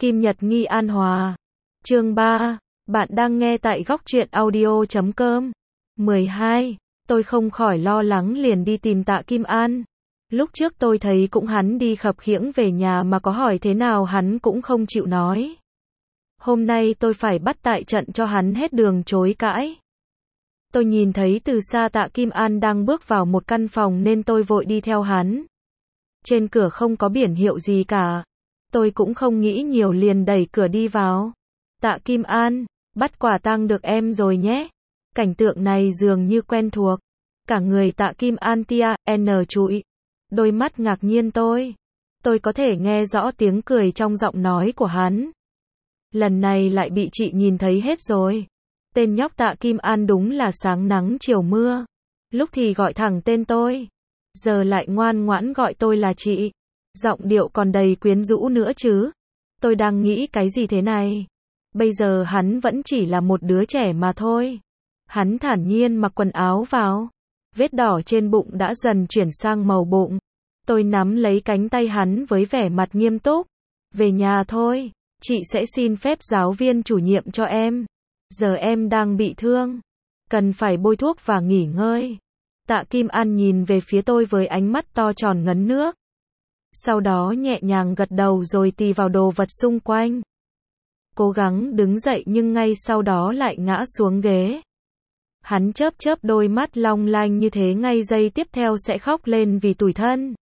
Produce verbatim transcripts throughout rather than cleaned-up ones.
Kim Nhật Nghi An Hòa. Chương ba. Bạn đang nghe tại góc truyện audio chấm com. mười hai. Tôi không khỏi lo lắng liền đi tìm Tạ Kim An. Lúc trước tôi thấy cũng hắn đi khập khiễng về nhà mà có hỏi thế nào hắn cũng không chịu nói. Hôm nay tôi phải bắt tại trận cho hắn hết đường chối cãi. Tôi nhìn thấy từ xa Tạ Kim An đang bước vào một căn phòng nên tôi vội đi theo hắn. Trên cửa không có biển hiệu gì cả. Tôi cũng không nghĩ nhiều liền đẩy cửa đi vào. Tạ Kim An, bắt quả tang được em rồi nhé. Cảnh tượng này dường như quen thuộc. Cả người Tạ Kim An tia, n trụi. Đôi mắt ngạc nhiên tôi. Tôi có thể nghe rõ tiếng cười trong giọng nói của hắn. Lần này lại bị chị nhìn thấy hết rồi. Tên nhóc Tạ Kim An đúng là sáng nắng chiều mưa. Lúc thì gọi thẳng tên tôi. Giờ lại ngoan ngoãn gọi tôi là chị. Giọng điệu còn đầy quyến rũ nữa chứ. Tôi đang nghĩ cái gì thế này? Bây giờ hắn vẫn chỉ là một đứa trẻ mà thôi. Hắn thản nhiên mặc quần áo vào. Vết đỏ trên bụng đã dần chuyển sang màu bụng. Tôi nắm lấy cánh tay hắn với vẻ mặt nghiêm túc. Về nhà thôi, chị sẽ xin phép giáo viên chủ nhiệm cho em. Giờ em đang bị thương. Cần phải bôi thuốc và nghỉ ngơi. Tạ Kim An nhìn về phía tôi với ánh mắt to tròn ngấn nước. Sau đó nhẹ nhàng gật đầu rồi tì vào đồ vật xung quanh. Cố gắng đứng dậy nhưng ngay sau đó lại ngã xuống ghế. Hắn chớp chớp đôi mắt long lanh như thế ngay giây tiếp theo sẽ khóc lên vì tủi thân.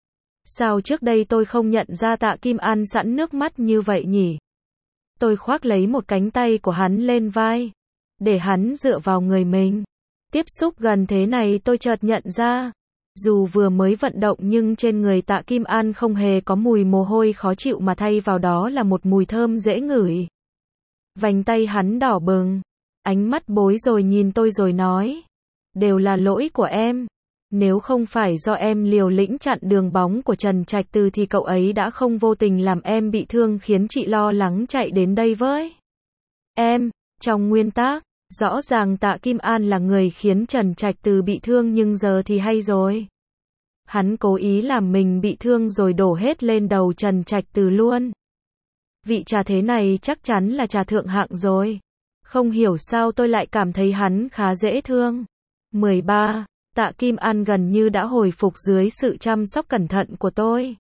Sao trước đây tôi không nhận ra Tạ Kim An sẵn nước mắt như vậy nhỉ? Tôi khoác lấy một cánh tay của hắn lên vai. Để hắn dựa vào người mình. Tiếp xúc gần thế này tôi chợt nhận ra. Dù vừa mới vận động nhưng trên người Tạ Kim An không hề có mùi mồ hôi khó chịu mà thay vào đó là một mùi thơm dễ ngửi. Vành tay hắn đỏ bừng. Ánh mắt bối rối nhìn tôi rồi nói. Đều là lỗi của em. Nếu không phải do em liều lĩnh chặn đường bóng của Trần Trạch Từ thì cậu ấy đã không vô tình làm em bị thương khiến chị lo lắng chạy đến đây với em. Trong nguyên tắc, rõ ràng Tạ Kim An là người khiến Trần Trạch Từ bị thương nhưng giờ thì hay rồi. Hắn cố ý làm mình bị thương rồi đổ hết lên đầu Trần Trạch Từ luôn. Vị trà thế này chắc chắn là trà thượng hạng rồi. Không hiểu sao tôi lại cảm thấy hắn khá dễ thương. mười ba. Tạ Kim An gần như đã hồi phục dưới sự chăm sóc cẩn thận của tôi.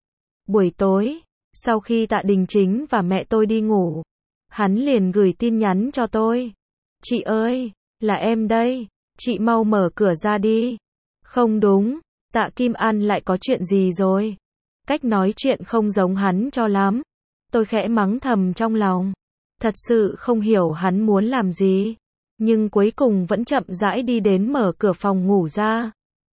Buổi tối, sau khi Tạ Đình Chính và mẹ tôi đi ngủ, hắn liền gửi tin nhắn cho tôi. Chị ơi, là em đây, chị mau mở cửa ra đi. Không đúng, Tạ Kim An lại có chuyện gì rồi? Cách nói chuyện không giống hắn cho lắm. Tôi khẽ mắng thầm trong lòng. Thật sự không hiểu hắn muốn làm gì. Nhưng cuối cùng vẫn chậm rãi đi đến mở cửa phòng ngủ ra.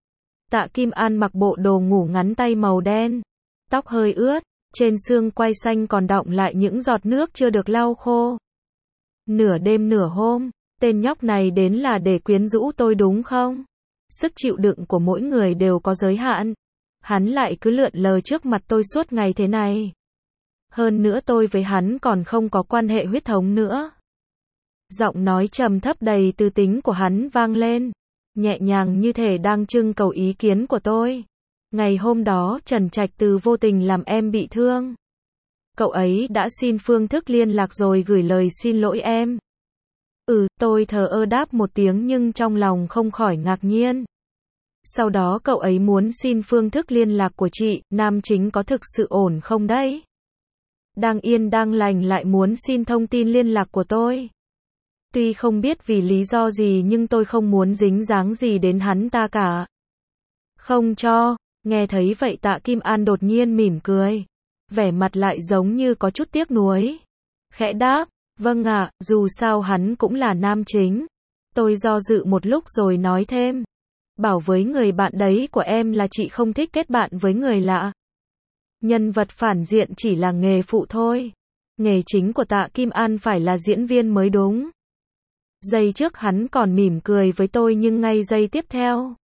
Tạ Kim An mặc bộ đồ ngủ ngắn tay màu đen. Tóc hơi ướt, trên xương quai xanh còn đọng lại những giọt nước chưa được lau khô. Nửa đêm nửa hôm, tên nhóc này đến là để quyến rũ tôi đúng không? Sức chịu đựng của mỗi người đều có giới hạn. Hắn lại cứ lượn lờ trước mặt tôi suốt ngày thế này. Hơn nữa tôi với hắn còn không có quan hệ huyết thống nữa. Giọng nói trầm thấp đầy tư tính của hắn vang lên, nhẹ nhàng như thể đang trưng cầu ý kiến của tôi. Ngày hôm đó Trần Trạch Từ vô tình làm em bị thương. Cậu ấy đã xin phương thức liên lạc rồi gửi lời xin lỗi em. Ừ, tôi thờ ơ đáp một tiếng nhưng trong lòng không khỏi ngạc nhiên. Sau đó cậu ấy muốn xin phương thức liên lạc của chị, nam chính có thực sự ổn không đấy? Đang yên đang lành lại muốn xin thông tin liên lạc của tôi. Tuy không biết vì lý do gì nhưng tôi không muốn dính dáng gì đến hắn ta cả. Không cho, nghe thấy vậy Tạ Kim An đột nhiên mỉm cười. Vẻ mặt lại giống như có chút tiếc nuối. Khẽ đáp, vâng ạ, dù sao hắn cũng là nam chính. Tôi do dự một lúc rồi nói thêm. Bảo với người bạn đấy của em là chị không thích kết bạn với người lạ. Nhân vật phản diện chỉ là nghề phụ thôi. Nghề chính của Tạ Kim An phải là diễn viên mới đúng. Giây trước hắn còn mỉm cười với tôi nhưng ngay giây tiếp theo,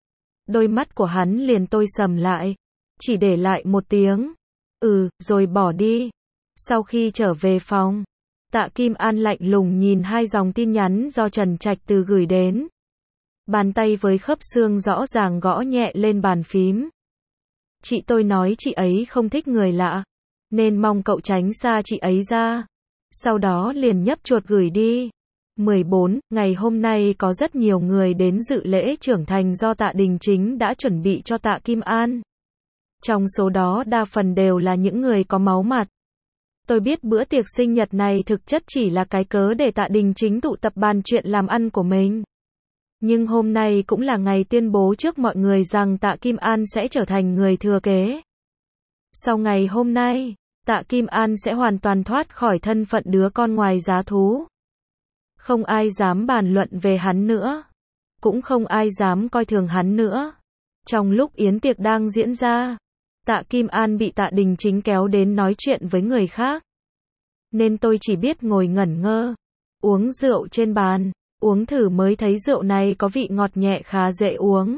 đôi mắt của hắn liền tối sầm lại. Chỉ để lại một tiếng. Ừ, rồi bỏ đi. Sau khi trở về phòng, Tạ Kim An lạnh lùng nhìn hai dòng tin nhắn do Trần Trạch Từ gửi đến. Bàn tay với khớp xương rõ ràng gõ nhẹ lên bàn phím. Chị tôi nói chị ấy không thích người lạ. nên mong cậu tránh xa chị ấy ra. Sau đó liền nhấp chuột gửi đi. mười bốn. Ngày hôm nay có rất nhiều người đến dự lễ trưởng thành do Tạ Đình Chính đã chuẩn bị cho Tạ Kim An. Trong số đó đa phần đều là những người có máu mặt. Tôi biết bữa tiệc sinh nhật này thực chất chỉ là cái cớ để Tạ Đình Chính tụ tập bàn chuyện làm ăn của mình. Nhưng hôm nay cũng là ngày tuyên bố trước mọi người rằng Tạ Kim An sẽ trở thành người thừa kế. Sau ngày hôm nay, Tạ Kim An sẽ hoàn toàn thoát khỏi thân phận đứa con ngoài giá thú. Không ai dám bàn luận về hắn nữa. Cũng không ai dám coi thường hắn nữa. Trong lúc yến tiệc đang diễn ra, Tạ Kim An bị Tạ Đình Chính kéo đến nói chuyện với người khác. Nên tôi chỉ biết ngồi ngẩn ngơ, uống rượu trên bàn, uống thử mới thấy rượu này có vị ngọt nhẹ khá dễ uống.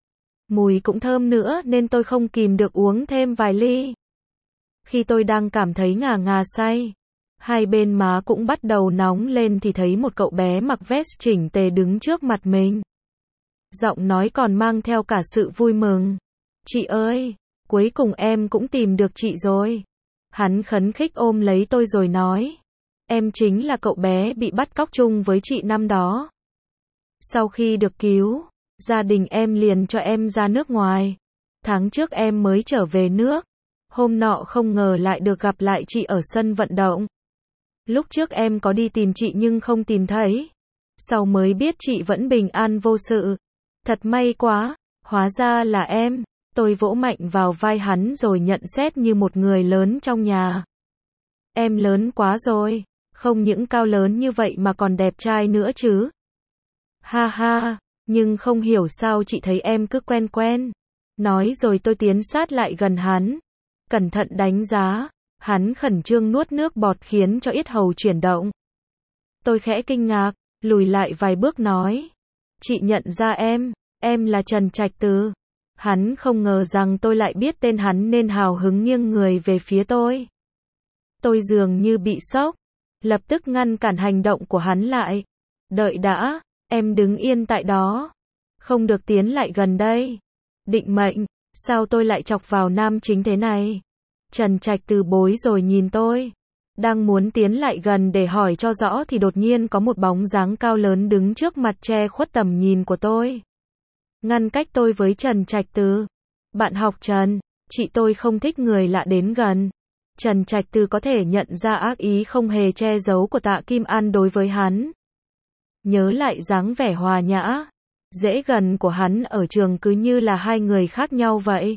Mùi cũng thơm nữa nên tôi không kìm được uống thêm vài ly. Khi tôi đang cảm thấy ngà ngà say, hai bên má cũng bắt đầu nóng lên thì thấy một cậu bé mặc vest chỉnh tề đứng trước mặt mình. Giọng nói còn mang theo cả sự vui mừng. Chị ơi, cuối cùng em cũng tìm được chị rồi. Hắn khấn khích ôm lấy tôi rồi nói. Em chính là cậu bé bị bắt cóc chung với chị năm đó. Sau khi được cứu, gia đình em liền cho em ra nước ngoài. Tháng trước em mới trở về nước. Hôm nọ không ngờ lại được gặp lại chị ở sân vận động. Lúc trước em có đi tìm chị nhưng không tìm thấy. Sau mới biết chị vẫn bình an vô sự. Thật may quá, hóa ra là em. Tôi vỗ mạnh vào vai hắn rồi nhận xét như một người lớn trong nhà. Em lớn quá rồi, không những cao lớn như vậy mà còn đẹp trai nữa chứ. Ha ha, nhưng không hiểu sao chị thấy em cứ quen quen. Nói rồi tôi tiến sát lại gần hắn. Cẩn thận đánh giá, hắn khẩn trương nuốt nước bọt khiến cho yết hầu chuyển động. Tôi khẽ kinh ngạc, lùi lại vài bước nói. Chị nhận ra em, em là Trần Trạch Từ. Hắn không ngờ rằng tôi lại biết tên hắn nên hào hứng nghiêng người về phía tôi. Tôi dường như bị sốc, lập tức ngăn cản hành động của hắn lại. Đợi đã, em đứng yên tại đó. Không được tiến lại gần đây. Định mệnh, sao tôi lại chọc vào nam chính thế này? Trần Trạch Từ bối rồi nhìn tôi. Đang muốn tiến lại gần để hỏi cho rõ thì đột nhiên có một bóng dáng cao lớn đứng trước mặt che khuất tầm nhìn của tôi. Ngăn cách tôi với Trần Trạch Từ. Bạn học Trần, chị tôi không thích người lạ đến gần. Trần Trạch Từ có thể nhận ra ác ý không hề che giấu của Tạ Kim An đối với hắn. Nhớ lại dáng vẻ hòa nhã, dễ gần của hắn ở trường cứ như là hai người khác nhau vậy.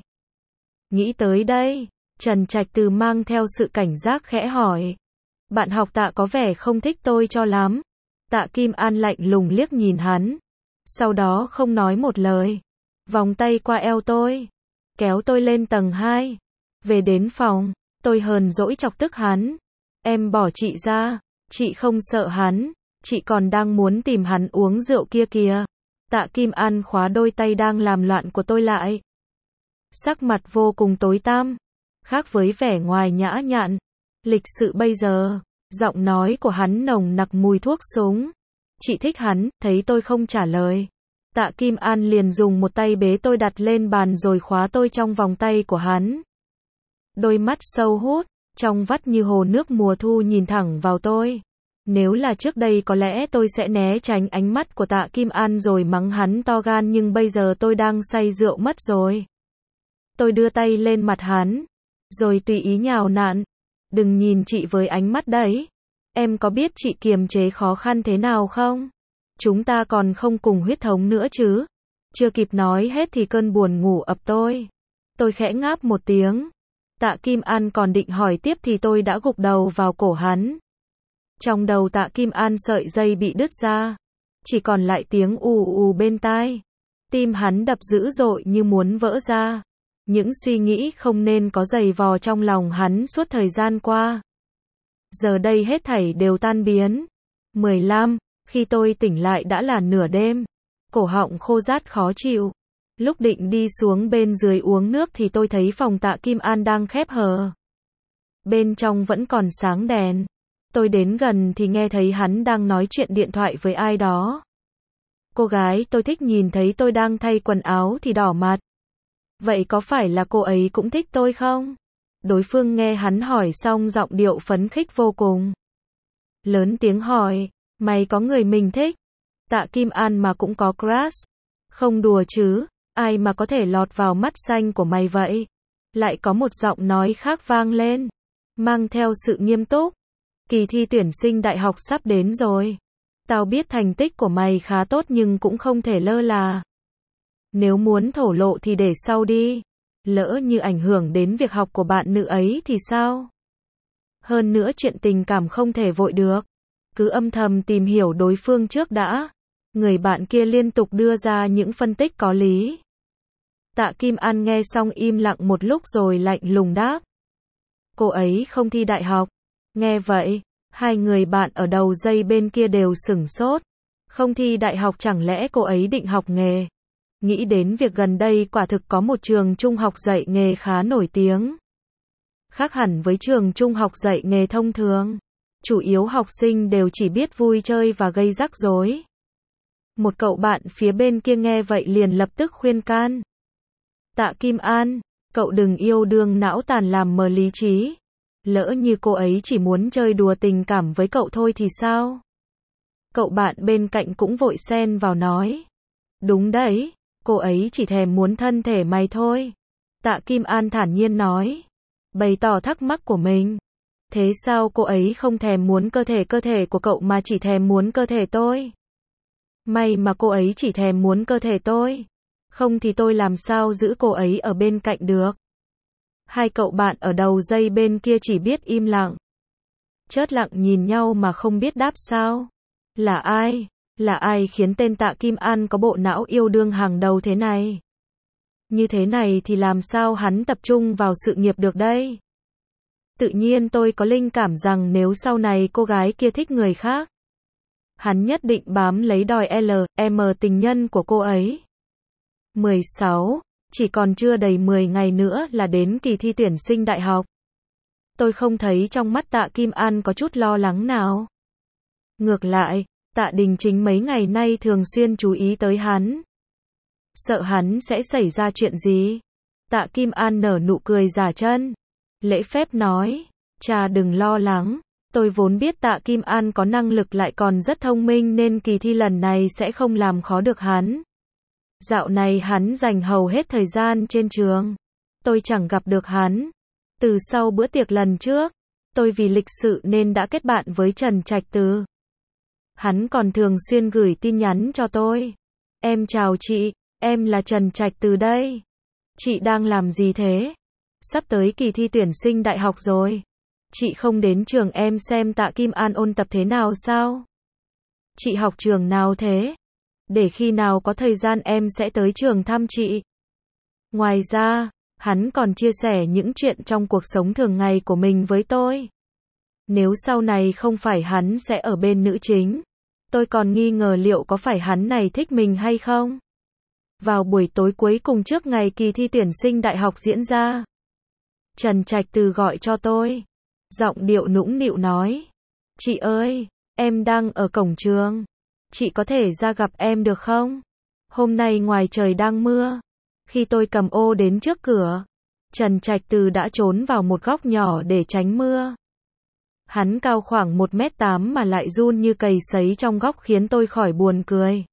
Nghĩ tới đây, Trần Trạch Từ mang theo sự cảnh giác khẽ hỏi. Bạn học Tạ có vẻ không thích tôi cho lắm. Tạ Kim An lạnh lùng liếc nhìn hắn. Sau đó không nói một lời. Vòng tay qua eo tôi. Kéo tôi lên tầng hai. Về đến phòng, tôi hờn dỗi chọc tức hắn. Em bỏ chị ra. Chị không sợ hắn. Chị còn đang muốn tìm hắn uống rượu kia kìa. Tạ Kim An khóa đôi tay đang làm loạn của tôi lại. Sắc mặt vô cùng tối tăm. Khác với vẻ ngoài nhã nhặn, lịch sự bây giờ, giọng nói của hắn nồng nặc mùi thuốc súng. Chị thích hắn, thấy tôi không trả lời. Tạ Kim An liền dùng một tay bế tôi đặt lên bàn rồi khóa tôi trong vòng tay của hắn. Đôi mắt sâu hút, trong vắt như hồ nước mùa thu nhìn thẳng vào tôi. Nếu là trước đây có lẽ tôi sẽ né tránh ánh mắt của Tạ Kim An rồi mắng hắn to gan, nhưng bây giờ tôi đang say rượu mất rồi. Tôi đưa tay lên mặt hắn, rồi tùy ý nhào nặn. Đừng nhìn chị với ánh mắt đấy. Em có biết chị kiềm chế khó khăn thế nào không? Chúng ta còn không cùng huyết thống nữa chứ. Chưa kịp nói hết thì cơn buồn ngủ ập tôi. Tôi khẽ ngáp một tiếng. Tạ Kim An còn định hỏi tiếp thì tôi đã gục đầu vào cổ hắn. Trong đầu Tạ Kim An sợi dây bị đứt ra. Chỉ còn lại tiếng ù ù bên tai. Tim hắn đập dữ dội như muốn vỡ ra. Những suy nghĩ không nên có giày vò trong lòng hắn suốt thời gian qua. Giờ đây hết thảy đều tan biến. mười lăm. Khi tôi tỉnh lại đã là nửa đêm. Cổ họng khô rát khó chịu. Lúc định đi xuống bên dưới uống nước thì tôi thấy phòng Tạ Kim An đang khép hờ. Bên trong vẫn còn sáng đèn. Tôi đến gần thì nghe thấy hắn đang nói chuyện điện thoại với ai đó. Cô gái tôi thích nhìn thấy tôi đang thay quần áo thì đỏ mặt. Vậy có phải là cô ấy cũng thích tôi không? Đối phương nghe hắn hỏi xong giọng điệu phấn khích vô cùng. Lớn tiếng hỏi, mày có người mình thích? Tạ Kim An mà cũng có crush? Không đùa chứ, ai mà có thể lọt vào mắt xanh của mày vậy? Lại có một giọng nói khác vang lên, mang theo sự nghiêm túc. Kỳ thi tuyển sinh đại học sắp đến rồi. Tao biết thành tích của mày khá tốt nhưng cũng không thể lơ là. Nếu muốn thổ lộ thì để sau đi. Lỡ như ảnh hưởng đến việc học của bạn nữ ấy thì sao? Hơn nữa chuyện tình cảm không thể vội được. Cứ âm thầm tìm hiểu đối phương trước đã. Người bạn kia liên tục đưa ra những phân tích có lý. Tạ Kim An nghe xong im lặng một lúc rồi lạnh lùng đáp. Cô ấy không thi đại học. Nghe vậy, hai người bạn ở đầu dây bên kia đều sửng sốt. Không thi đại học chẳng lẽ cô ấy định học nghề? Nghĩ đến việc gần đây quả thực có một trường trung học dạy nghề khá nổi tiếng. Khác hẳn với trường trung học dạy nghề thông thường. Chủ yếu học sinh đều chỉ biết vui chơi và gây rắc rối. Một cậu bạn phía bên kia nghe vậy liền lập tức khuyên can. Tạ Kim An, cậu đừng yêu đương não tàn làm mờ lý trí. Lỡ như cô ấy chỉ muốn chơi đùa tình cảm với cậu thôi thì sao? Cậu bạn bên cạnh cũng vội xen vào nói. Đúng đấy, cô ấy chỉ thèm muốn thân thể mày thôi. Tạ Kim An thản nhiên nói. Bày tỏ thắc mắc của mình. Thế sao cô ấy không thèm muốn cơ thể cơ thể của cậu mà chỉ thèm muốn cơ thể tôi? May mà cô ấy chỉ thèm muốn cơ thể tôi. Không thì tôi làm sao giữ cô ấy ở bên cạnh được? Hai cậu bạn ở đầu dây bên kia chỉ biết im lặng. Chớt lặng nhìn nhau mà không biết đáp sao. Là ai? Là ai khiến tên Tạ Kim An có bộ não yêu đương hàng đầu thế này? Như thế này thì làm sao hắn tập trung vào sự nghiệp được đây? Tự nhiên tôi có linh cảm rằng nếu sau này cô gái kia thích người khác, hắn nhất định bám lấy đòi L, M tình nhân của cô ấy. mười sáu. Chỉ còn chưa đầy mười ngày nữa là đến kỳ thi tuyển sinh đại học. Tôi không thấy trong mắt Tạ Kim An có chút lo lắng nào. Ngược lại, Tạ Đình Chính mấy ngày nay thường xuyên chú ý tới hắn. Sợ hắn sẽ xảy ra chuyện gì? Tạ Kim An nở nụ cười giả chân. Lễ phép nói, cha đừng lo lắng. Tôi vốn biết Tạ Kim An có năng lực lại còn rất thông minh nên kỳ thi lần này sẽ không làm khó được hắn. Dạo này hắn dành hầu hết thời gian trên trường. Tôi chẳng gặp được hắn. Từ sau bữa tiệc lần trước, tôi vì lịch sự nên đã kết bạn với Trần Trạch Từ. Hắn còn thường xuyên gửi tin nhắn cho tôi. Em chào chị, em là Trần Trạch Từ đây. Chị đang làm gì thế? Sắp tới kỳ thi tuyển sinh đại học rồi. Chị không đến trường em xem Tạ Kim An ôn tập thế nào sao? Chị học trường nào thế? Để khi nào có thời gian em sẽ tới trường thăm chị. Ngoài ra, hắn còn chia sẻ những chuyện trong cuộc sống thường ngày của mình với tôi. Nếu sau này không phải hắn sẽ ở bên nữ chính, tôi còn nghi ngờ liệu có phải hắn này thích mình hay không. Vào buổi tối cuối cùng trước ngày kỳ thi tuyển sinh đại học diễn ra, Trần Trạch Từ gọi cho tôi. Giọng điệu nũng nịu nói. Chị ơi, em đang ở cổng trường. Chị có thể ra gặp em được không? Hôm nay ngoài trời đang mưa. Khi tôi cầm ô đến trước cửa, Trần Trạch Từ đã trốn vào một góc nhỏ để tránh mưa. Hắn cao khoảng một mét tám mà lại run như cầy sấy trong góc khiến tôi khỏi buồn cười.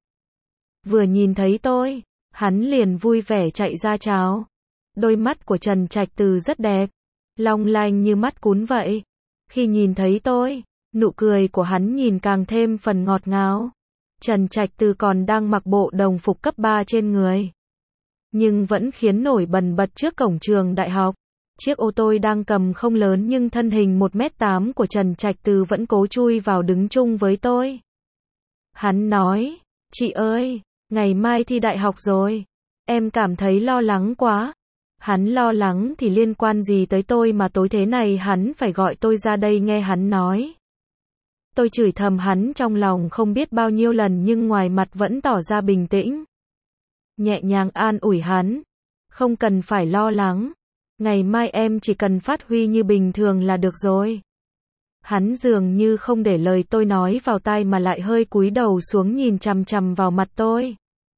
Vừa nhìn thấy tôi, hắn liền vui vẻ chạy ra chào. Đôi mắt của Trần Trạch Từ rất đẹp, long lanh như mắt cún vậy. Khi nhìn thấy tôi, nụ cười của hắn nhìn càng thêm phần ngọt ngào. Trần Trạch Từ còn đang mặc bộ đồng phục cấp ba trên người, nhưng vẫn khiến nổi bần bật trước cổng trường đại học. Chiếc ô tô đang cầm không lớn nhưng thân hình một mét tám của Trần Trạch Từ vẫn cố chui vào đứng chung với tôi. Hắn nói, chị ơi, ngày mai thi đại học rồi. Em cảm thấy lo lắng quá. Hắn lo lắng thì liên quan gì tới tôi mà tối thế này hắn phải gọi tôi ra đây nghe hắn nói. Tôi chửi thầm hắn trong lòng không biết bao nhiêu lần nhưng ngoài mặt vẫn tỏ ra bình tĩnh. Nhẹ nhàng an ủi hắn. Không cần phải lo lắng. Ngày mai em chỉ cần phát huy như bình thường là được rồi. Hắn dường như không để lời tôi nói vào tai mà lại hơi cúi đầu xuống nhìn chằm chằm vào mặt tôi.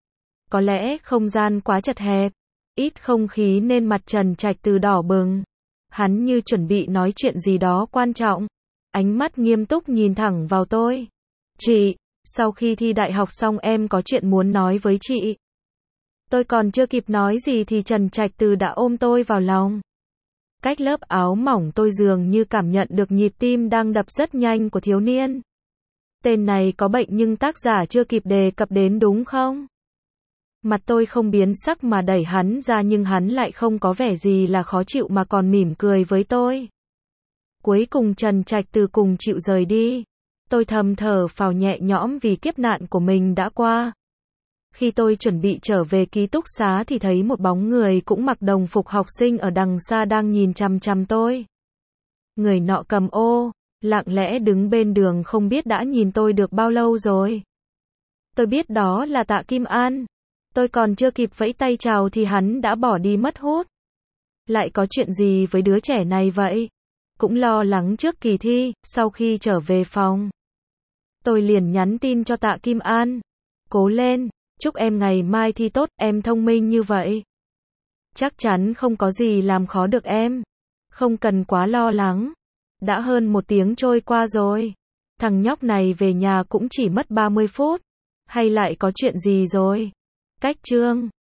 Có lẽ không gian quá chật hẹp, ít không khí nên mặt Trần Trạch Từ đỏ bừng. Hắn như chuẩn bị nói chuyện gì đó quan trọng. Ánh mắt nghiêm túc nhìn thẳng vào tôi. Chị, sau khi thi đại học xong em có chuyện muốn nói với chị. Tôi còn chưa kịp nói gì thì Trần Trạch Từ đã ôm tôi vào lòng. Cách lớp áo mỏng tôi dường như cảm nhận được nhịp tim đang đập rất nhanh của thiếu niên. Tên này có bệnh nhưng tác giả chưa kịp đề cập đến đúng không? Mặt tôi không biến sắc mà đẩy hắn ra nhưng hắn lại không có vẻ gì là khó chịu mà còn mỉm cười với tôi. Cuối cùng Trần Trạch Từ cùng chịu rời đi. Tôi thầm thở phào nhẹ nhõm vì kiếp nạn của mình đã qua. Khi tôi chuẩn bị trở về ký túc xá thì thấy một bóng người cũng mặc đồng phục học sinh ở đằng xa đang nhìn chằm chằm tôi. Người nọ cầm ô, lặng lẽ đứng bên đường không biết đã nhìn tôi được bao lâu rồi. Tôi biết đó là Tạ Kim An. Tôi còn chưa kịp vẫy tay chào thì hắn đã bỏ đi mất hút. Lại có chuyện gì với đứa trẻ này vậy? Cũng lo lắng trước kỳ thi, sau khi trở về phòng. Tôi liền nhắn tin cho Tạ Kim An. Cố lên, chúc em ngày mai thi tốt, em thông minh như vậy. Chắc chắn không có gì làm khó được em. Không cần quá lo lắng. Đã hơn một tiếng trôi qua rồi. Thằng nhóc này về nhà cũng chỉ mất ba mươi phút. Hay lại có chuyện gì rồi? Cách chương